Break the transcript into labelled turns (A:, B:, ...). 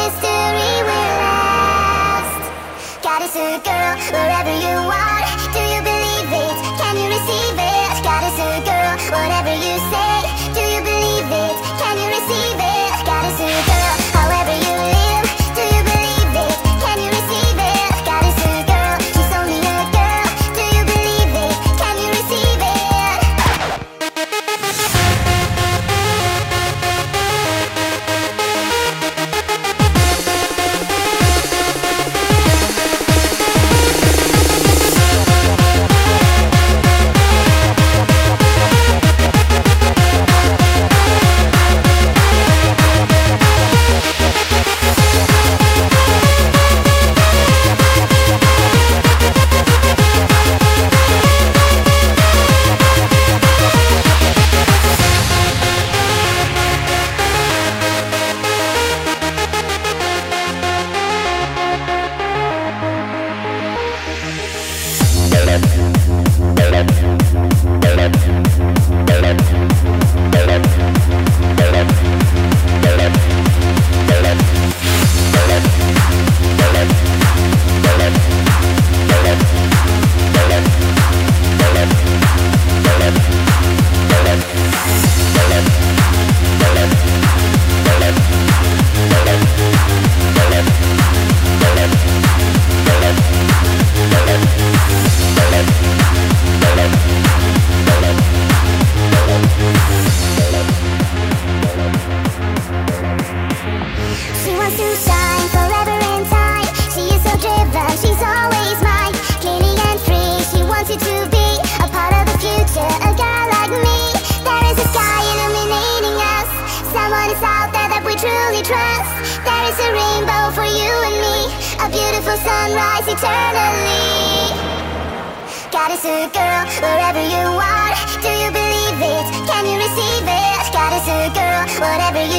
A: mystery will last. Goddess girl, wherever you are, do you believe it? Can you receive it? Goddess girl, whatever you say, do you believe it? Can you receive it? Goddess girl, however you live, do you believe it? Can you receive it? Goddess girl, she's only a girl, do you believe it? Can you receive it? She wants to shine forever in time. She is so driven, she's always mine. Clearly and free, she wants you to be a part of the future, a girl like me. There is a sky illuminating us. Someone is out there that we truly trust. There is a rainbow for you and me, a beautiful sunrise eternally. Goddess girl, wherever you are, do you believe it? Can you receive it? Goddess girl, whatever you